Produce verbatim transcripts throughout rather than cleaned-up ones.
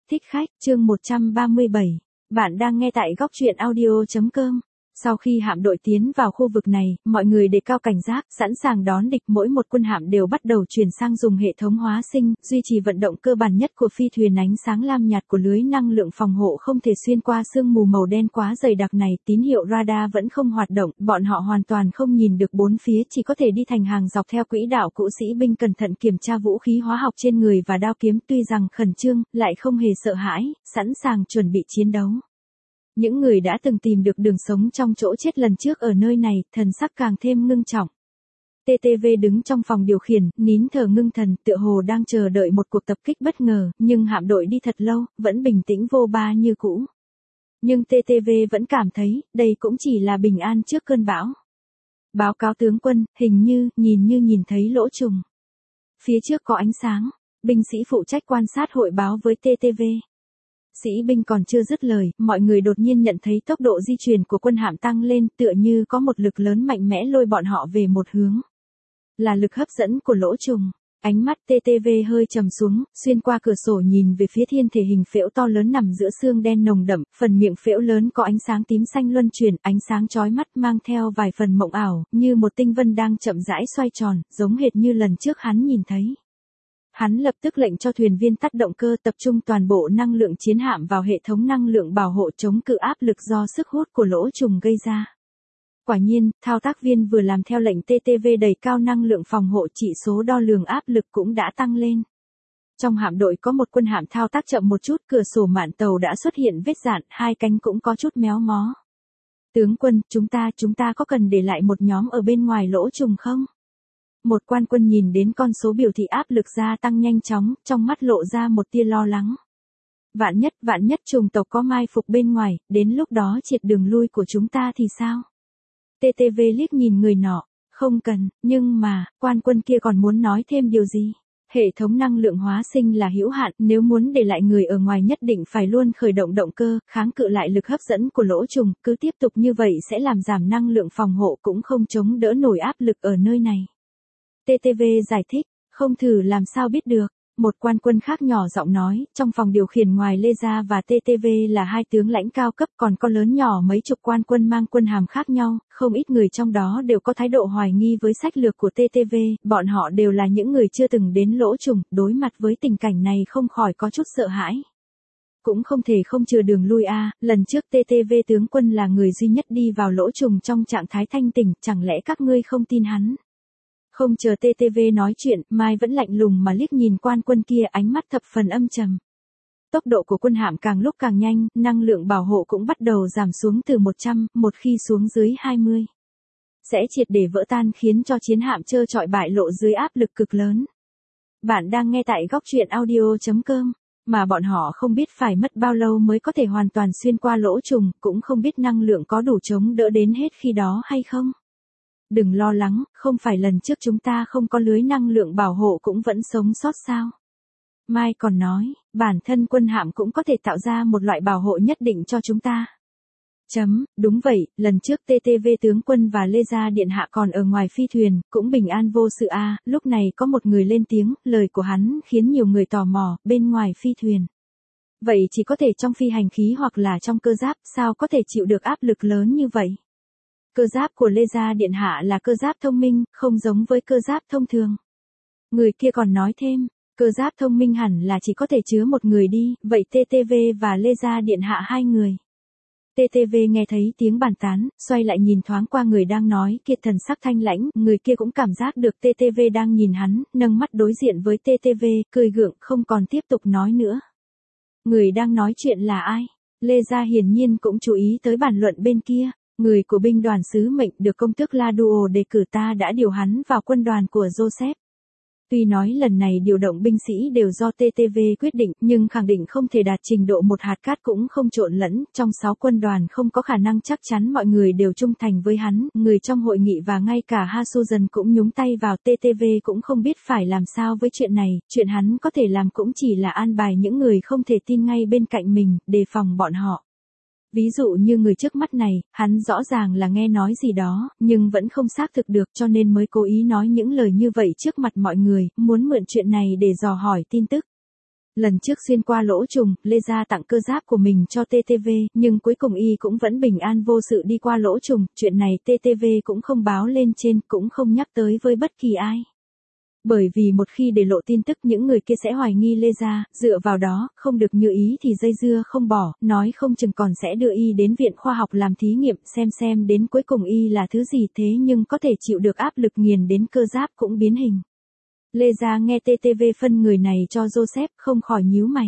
Thích khách, chương một trăm ba mươi bảy. Bạn đang nghe tại góc truyện audio chấm com. Sau khi hạm đội tiến vào khu vực này, mọi người đề cao cảnh giác, sẵn sàng đón địch. Mỗi một quân hạm đều bắt đầu chuyển sang dùng hệ thống hóa sinh, duy trì vận động cơ bản nhất của phi thuyền. Ánh sáng lam nhạt của lưới năng lượng phòng hộ không thể xuyên qua sương mù màu đen quá dày đặc này. Tín hiệu radar vẫn không hoạt động, bọn họ hoàn toàn không nhìn được bốn phía, chỉ có thể đi thành hàng dọc theo quỹ đạo cũ. Sĩ binh cẩn thận kiểm tra vũ khí hóa học trên người và đao kiếm, tuy rằng khẩn trương, lại không hề sợ hãi, sẵn sàng chuẩn bị chiến đấu. Những người đã từng tìm được đường sống trong chỗ chết lần trước ở nơi này, thần sắc càng thêm ngưng trọng. tê tê vê đứng trong phòng điều khiển, nín thở ngưng thần, tựa hồ đang chờ đợi một cuộc tập kích bất ngờ, nhưng hạm đội đi thật lâu, vẫn bình tĩnh vô ba như cũ. Nhưng tê tê vê vẫn cảm thấy, đây cũng chỉ là bình an trước cơn bão. Báo cáo tướng quân, hình như, nhìn như nhìn thấy lỗ trùng. Phía trước có ánh sáng, binh sĩ phụ trách quan sát hội báo với tê tê vê. Sĩ binh còn chưa dứt lời, mọi người đột nhiên nhận thấy tốc độ di chuyển của quân hạm tăng lên, tựa như có một lực lớn mạnh mẽ lôi bọn họ về một hướng. Là lực hấp dẫn của lỗ trùng. Ánh mắt tê tê vê hơi trầm xuống, xuyên qua cửa sổ nhìn về phía thiên thể hình phễu to lớn nằm giữa xương đen nồng đậm, phần miệng phễu lớn có ánh sáng tím xanh luân chuyển, ánh sáng chói mắt mang theo vài phần mộng ảo, như một tinh vân đang chậm rãi xoay tròn, giống hệt như lần trước hắn nhìn thấy. Hắn lập tức lệnh cho thuyền viên tắt động cơ, tập trung toàn bộ năng lượng chiến hạm vào hệ thống năng lượng bảo hộ chống cự áp lực do sức hút của lỗ trùng gây ra. Quả nhiên, thao tác viên vừa làm theo lệnh tê tê vê đẩy cao năng lượng phòng hộ, chỉ số đo lường áp lực cũng đã tăng lên. Trong hạm đội có một quân hạm thao tác chậm một chút, cửa sổ mạn tàu đã xuất hiện vết dạn, hai cánh cũng có chút méo mó. Tướng quân, chúng ta, chúng ta có cần để lại một nhóm ở bên ngoài lỗ trùng không? Một quan quân nhìn đến con số biểu thị áp lực gia tăng nhanh chóng, trong mắt lộ ra một tia lo lắng. Vạn nhất, vạn nhất trùng tộc có mai phục bên ngoài, đến lúc đó triệt đường lui của chúng ta thì sao? tê tê vê liếc nhìn người nọ, không cần, nhưng mà, quan quân kia còn muốn nói thêm điều gì? Hệ thống năng lượng hóa sinh là hữu hạn, nếu muốn để lại người ở ngoài nhất định phải luôn khởi động động cơ, kháng cự lại lực hấp dẫn của lỗ trùng, cứ tiếp tục như vậy sẽ làm giảm năng lượng phòng hộ, cũng không chống đỡ nổi áp lực ở nơi này. tê tê vê giải thích, không thử làm sao biết được. Một quan quân khác nhỏ giọng nói, trong phòng điều khiển ngoài Lê Gia và tê tê vê là hai tướng lãnh cao cấp, còn có lớn nhỏ mấy chục quan quân mang quân hàm khác nhau, không ít người trong đó đều có thái độ hoài nghi với sách lược của tê tê vê, bọn họ đều là những người chưa từng đến lỗ trùng, đối mặt với tình cảnh này không khỏi có chút sợ hãi. Cũng không thể không chừa đường lui a, à, lần trước tê tê vê tướng quân là người duy nhất đi vào lỗ trùng trong trạng thái thanh tỉnh, chẳng lẽ các ngươi không tin hắn? Không chờ tê tê vê nói chuyện, Mai vẫn lạnh lùng mà liếc nhìn quan quân kia, ánh mắt thập phần âm trầm. Tốc độ của quân hạm càng lúc càng nhanh, năng lượng bảo hộ cũng bắt đầu giảm xuống từ một trăm, một khi xuống dưới hai mươi. Sẽ triệt để vỡ tan khiến cho chiến hạm trơ trọi bại lộ dưới áp lực cực lớn. Bạn đang nghe tại góc truyện audio chấm com, mà bọn họ không biết phải mất bao lâu mới có thể hoàn toàn xuyên qua lỗ trùng, cũng không biết năng lượng có đủ chống đỡ đến hết khi đó hay không. Đừng lo lắng, không phải lần trước chúng ta không có lưới năng lượng bảo hộ cũng vẫn sống sót sao? Mai còn nói, bản thân quân hạm cũng có thể tạo ra một loại bảo hộ nhất định cho chúng ta. Chấm, đúng vậy, lần trước tê tê vê tướng quân và Lê Gia Điện Hạ còn ở ngoài phi thuyền, cũng bình an vô sự a. À, lúc này có một người lên tiếng, lời của hắn khiến nhiều người tò mò, bên ngoài phi thuyền. Vậy chỉ có thể trong phi hành khí hoặc là trong cơ giáp, sao có thể chịu được áp lực lớn như vậy? Cơ giáp của Lê Gia Điện Hạ là cơ giáp thông minh, không giống với cơ giáp thông thường. Người kia còn nói thêm, cơ giáp thông minh hẳn là chỉ có thể chứa một người đi, vậy tê tê vê và Lê Gia Điện Hạ hai người. tê tê vê nghe thấy tiếng bàn tán, xoay lại nhìn thoáng qua người đang nói kia, thần sắc thanh lãnh, người kia cũng cảm giác được tê tê vê đang nhìn hắn, nâng mắt đối diện với tê tê vê, cười gượng, không còn tiếp tục nói nữa. Người đang nói chuyện là ai? Lê Gia hiển nhiên cũng chú ý tới bàn luận bên kia. Người của binh đoàn sứ mệnh được công tước La Duo đề cử, ta đã điều hắn vào quân đoàn của Joseph. Tuy nói lần này điều động binh sĩ đều do tê tê vê quyết định, nhưng khẳng định không thể đạt trình độ một hạt cát cũng không trộn lẫn, trong sáu quân đoàn không có khả năng chắc chắn mọi người đều trung thành với hắn, người trong hội nghị và ngay cả Hasuzen cũng nhúng tay vào, tê tê vê cũng không biết phải làm sao với chuyện này, chuyện hắn có thể làm cũng chỉ là an bài những người không thể tin ngay bên cạnh mình, đề phòng bọn họ. Ví dụ như người trước mắt này, hắn rõ ràng là nghe nói gì đó, nhưng vẫn không xác thực được cho nên mới cố ý nói những lời như vậy trước mặt mọi người, muốn mượn chuyện này để dò hỏi tin tức. Lần trước xuyên qua lỗ trùng, Lê Gia tặng cơ giáp của mình cho tê tê vê, nhưng cuối cùng y cũng vẫn bình an vô sự đi qua lỗ trùng, chuyện này tê tê vê cũng không báo lên trên, cũng không nhắc tới với bất kỳ ai. Bởi vì một khi để lộ tin tức những người kia sẽ hoài nghi Lê Gia, dựa vào đó, không được như ý thì dây dưa không bỏ, nói không chừng còn sẽ đưa y đến viện khoa học làm thí nghiệm xem xem đến cuối cùng y là thứ gì thế nhưng có thể chịu được áp lực nghiền đến cơ giáp cũng biến hình. Lê Gia nghe tê tê vê phân người này cho Joseph không khỏi nhíu mày.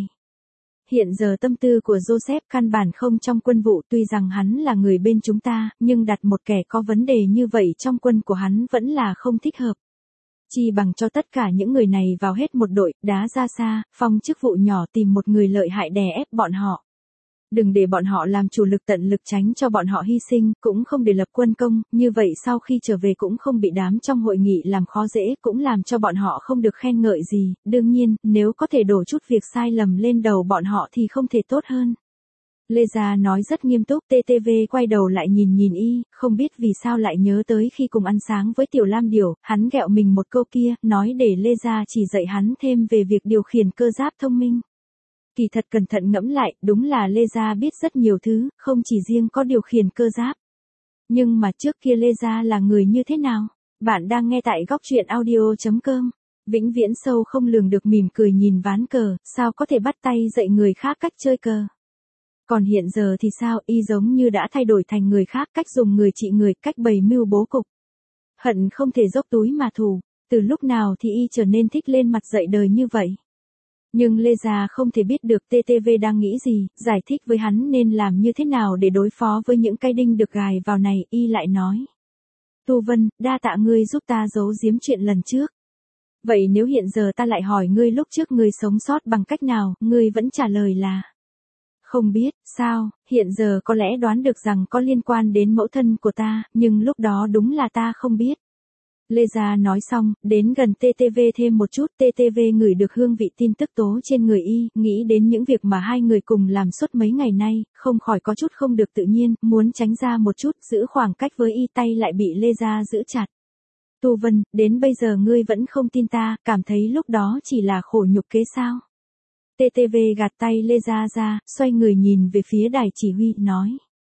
Hiện giờ tâm tư của Joseph căn bản không trong quân vụ tuy rằng hắn là người bên chúng ta, nhưng đặt một kẻ có vấn đề như vậy trong quân của hắn vẫn là không thích hợp. Chi bằng cho tất cả những người này vào hết một đội, đá ra xa, phong chức vụ nhỏ tìm một người lợi hại đè ép bọn họ. Đừng để bọn họ làm chủ lực tận lực tránh cho bọn họ hy sinh, cũng không để lập quân công, như vậy sau khi trở về cũng không bị đám trong hội nghị làm khó dễ, cũng làm cho bọn họ không được khen ngợi gì, đương nhiên, nếu có thể đổ chút việc sai lầm lên đầu bọn họ thì không thể tốt hơn. Lê Gia nói rất nghiêm túc, tê tê vê quay đầu lại nhìn nhìn y, không biết vì sao lại nhớ tới khi cùng ăn sáng với Tiểu Lam Điểu, hắn ghẹo mình một câu kia, nói để Lê Gia chỉ dạy hắn thêm về việc điều khiển cơ giáp thông minh. Kỳ thật cẩn thận ngẫm lại, đúng là Lê Gia biết rất nhiều thứ, không chỉ riêng có điều khiển cơ giáp. Nhưng mà trước kia Lê Gia là người như thế nào? Bạn đang nghe tại góc truyện audio chấm com. Vĩnh Viễn sâu không lường được mỉm cười nhìn ván cờ, sao có thể bắt tay dạy người khác cách chơi cờ. Còn hiện giờ thì sao, y giống như đã thay đổi thành người khác, cách dùng người trị người, cách bày mưu bố cục. Hận không thể dốc túi mà thù, từ lúc nào thì y trở nên thích lên mặt dạy đời như vậy. Nhưng Lê Gia không thể biết được tê tê vê đang nghĩ gì, giải thích với hắn nên làm như thế nào để đối phó với những cái đinh được gài vào này, y lại nói. Tu Vân, đa tạ ngươi giúp ta giấu giếm chuyện lần trước. Vậy nếu hiện giờ ta lại hỏi ngươi lúc trước ngươi sống sót bằng cách nào, ngươi vẫn trả lời là không biết, sao, hiện giờ có lẽ đoán được rằng có liên quan đến mẫu thân của ta, nhưng lúc đó đúng là ta không biết. Lê Gia nói xong, đến gần tê tê vê thêm một chút, tê tê vê ngửi được hương vị tin tức tố trên người y, nghĩ đến những việc mà hai người cùng làm suốt mấy ngày nay, không khỏi có chút không được tự nhiên, muốn tránh ra một chút, giữ khoảng cách với y, tay lại bị Lê Gia giữ chặt. Tu Vân, đến bây giờ ngươi vẫn không tin ta, cảm thấy lúc đó chỉ là khổ nhục kế sao? tê tê vê gạt tay Lê Gia ra, xoay người nhìn về phía đài chỉ huy, nói.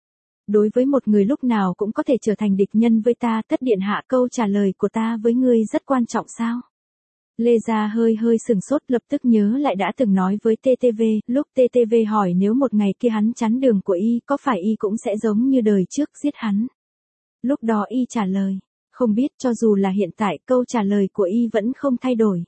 Đối với một người lúc nào cũng có thể trở thành địch nhân với ta, tất điện hạ, câu trả lời của ta với ngươi rất quan trọng sao? Lê Gia hơi hơi sừng sốt, lập tức nhớ lại đã từng nói với tê tê vê, lúc tê tê vê hỏi nếu một ngày kia hắn chắn đường của y, có phải y cũng sẽ giống như đời trước giết hắn? Lúc đó y trả lời, không biết, cho dù là hiện tại, câu trả lời của y vẫn không thay đổi.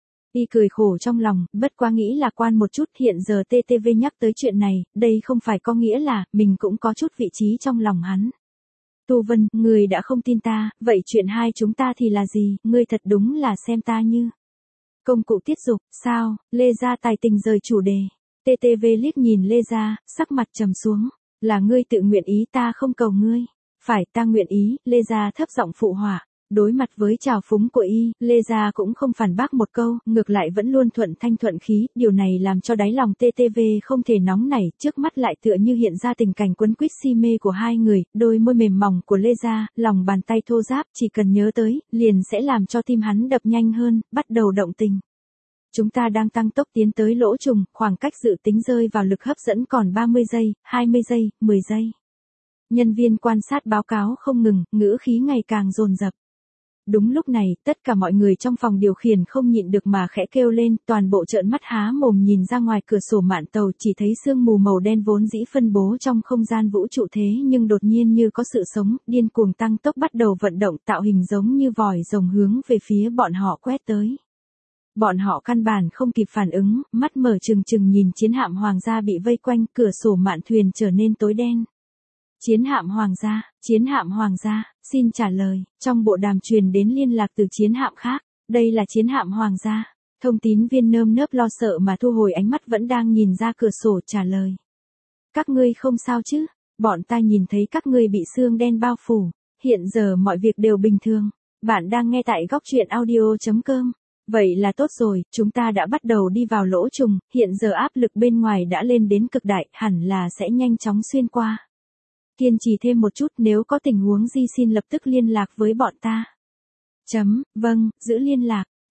Y cười khổ trong lòng, bất quá nghĩ lạc quan một chút, hiện giờ tê tê vê nhắc tới chuyện này, đây không phải có nghĩa là, mình cũng có chút vị trí trong lòng hắn. Tu Vân, người đã không tin ta, vậy chuyện hai chúng ta thì là gì, ngươi thật đúng là xem ta như công cụ tiết dục, sao? Lê Gia tài tình rời chủ đề. tê tê vê liếc nhìn Lê Gia, sắc mặt trầm xuống, là ngươi tự nguyện ý, ta không cầu ngươi. Phải, ta nguyện ý, Lê Gia thấp giọng phụ họa. Đối mặt với trào phúng của y, Lê Gia cũng không phản bác một câu, ngược lại vẫn luôn thuận thanh thuận khí, điều này làm cho đáy lòng tê tê vê không thể nóng nảy, trước mắt lại tựa như hiện ra tình cảnh quấn quýt si mê của hai người, đôi môi mềm mỏng của Lê Gia, lòng bàn tay thô ráp, chỉ cần nhớ tới, liền sẽ làm cho tim hắn đập nhanh hơn, bắt đầu động tình. Chúng ta đang tăng tốc tiến tới lỗ trùng, khoảng cách dự tính rơi vào lực hấp dẫn còn ba mươi giây, hai mươi giây, mười giây. Nhân viên quan sát báo cáo không ngừng, ngữ khí ngày càng dồn dập. Đúng lúc này, tất cả mọi người trong phòng điều khiển không nhịn được mà khẽ kêu lên, toàn bộ trợn mắt há mồm nhìn ra ngoài cửa sổ mạn tàu, chỉ thấy sương mù màu đen vốn dĩ phân bố trong không gian vũ trụ thế nhưng đột nhiên như có sự sống, điên cuồng tăng tốc bắt đầu vận động, tạo hình giống như vòi rồng hướng về phía bọn họ quét tới. Bọn họ căn bản không kịp phản ứng, mắt mở trừng trừng nhìn chiến hạm hoàng gia bị vây quanh, cửa sổ mạn thuyền trở nên tối đen. Chiến hạm hoàng gia, chiến hạm hoàng gia, xin trả lời, trong bộ đàm truyền đến liên lạc từ chiến hạm khác, đây là chiến hạm hoàng gia. Thông tín viên nơm nớp lo sợ mà thu hồi ánh mắt vẫn đang nhìn ra cửa sổ trả lời. Các ngươi không sao chứ, bọn ta nhìn thấy các ngươi bị sương đen bao phủ, hiện giờ mọi việc đều bình thường, bạn đang nghe tại góc truyện audio chấm com. Vậy là tốt rồi, chúng ta đã bắt đầu đi vào lỗ trùng, hiện giờ áp lực bên ngoài đã lên đến cực đại, hẳn là sẽ nhanh chóng xuyên qua. Kiên trì thêm một chút, nếu có tình huống gì xin lập tức liên lạc với bọn ta. Chấm, vâng, giữ liên lạc.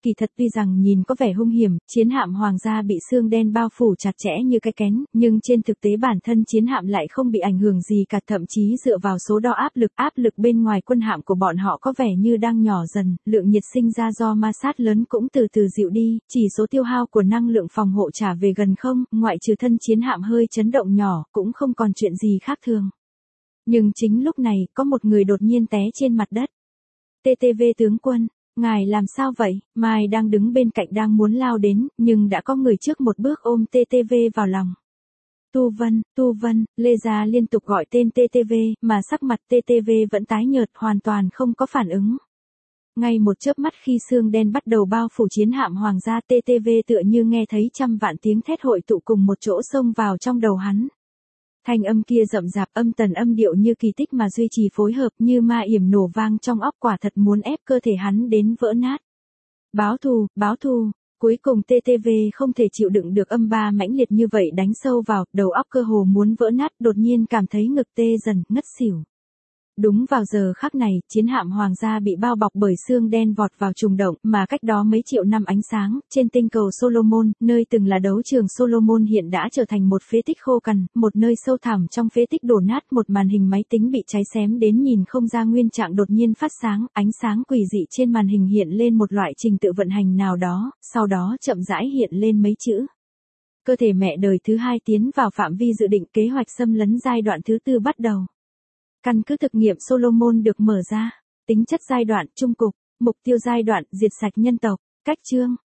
kỳ thật tuy rằng nhìn có vẻ hung hiểm, chiến hạm hoàng gia bị xương đen bao phủ chặt chẽ như cái kén, nhưng trên thực tế bản thân chiến hạm lại không bị ảnh hưởng gì cả, thậm chí dựa vào số đo áp lực, áp lực bên ngoài quân hạm của bọn họ có vẻ như đang nhỏ dần, lượng nhiệt sinh ra do ma sát lớn cũng từ từ dịu đi, chỉ số tiêu hao của năng lượng phòng hộ trả về gần không, ngoại trừ thân chiến hạm hơi chấn động nhỏ, cũng không còn chuyện gì khác thường. Nhưng chính lúc này, có một người đột nhiên té trên mặt đất. tê tê vê tướng quân, ngài làm sao vậy? Mai đang đứng bên cạnh đang muốn lao đến, nhưng đã có người trước một bước ôm tê tê vê vào lòng. Tu Vân, Tu Vân, Lê Gia liên tục gọi tên tê tê vê, mà sắc mặt tê tê vê vẫn tái nhợt, hoàn toàn không có phản ứng. Ngay một chớp mắt khi xương đen bắt đầu bao phủ chiến hạm hoàng gia, tê tê vê tựa như nghe thấy trăm vạn tiếng thét hội tụ cùng một chỗ xông vào trong đầu hắn. Thanh âm kia rậm rạp, âm tần âm điệu như kỳ tích mà duy trì phối hợp, như ma yểm nổ vang trong óc, quả thật muốn ép cơ thể hắn đến vỡ nát. Báo thù, báo thù. Cuối cùng tê tê vê không thể chịu đựng được âm ba mãnh liệt như vậy đánh sâu vào, đầu óc cơ hồ muốn vỡ nát, đột nhiên cảm thấy ngực tê dần, ngất xỉu. Đúng vào giờ khắc này, chiến hạm hoàng gia bị bao bọc bởi xương đen vọt vào trùng động, mà cách đó mấy triệu năm ánh sáng, trên tinh cầu Solomon, nơi từng là đấu trường Solomon hiện đã trở thành một phế tích khô cằn, một nơi sâu thẳm trong phế tích đổ nát, một màn hình máy tính bị cháy xém đến nhìn không ra nguyên trạng đột nhiên phát sáng, ánh sáng quỷ dị trên màn hình hiện lên một loại trình tự vận hành nào đó, sau đó chậm rãi hiện lên mấy chữ. Cơ thể mẹ đời thứ hai tiến vào phạm vi dự định, kế hoạch xâm lấn giai đoạn thứ tư bắt đầu. Căn cứ thực nghiệm Solomon được mở ra. Tính chất giai đoạn, trung cục, mục tiêu giai đoạn, diệt sạch nhân tộc. Cách chương,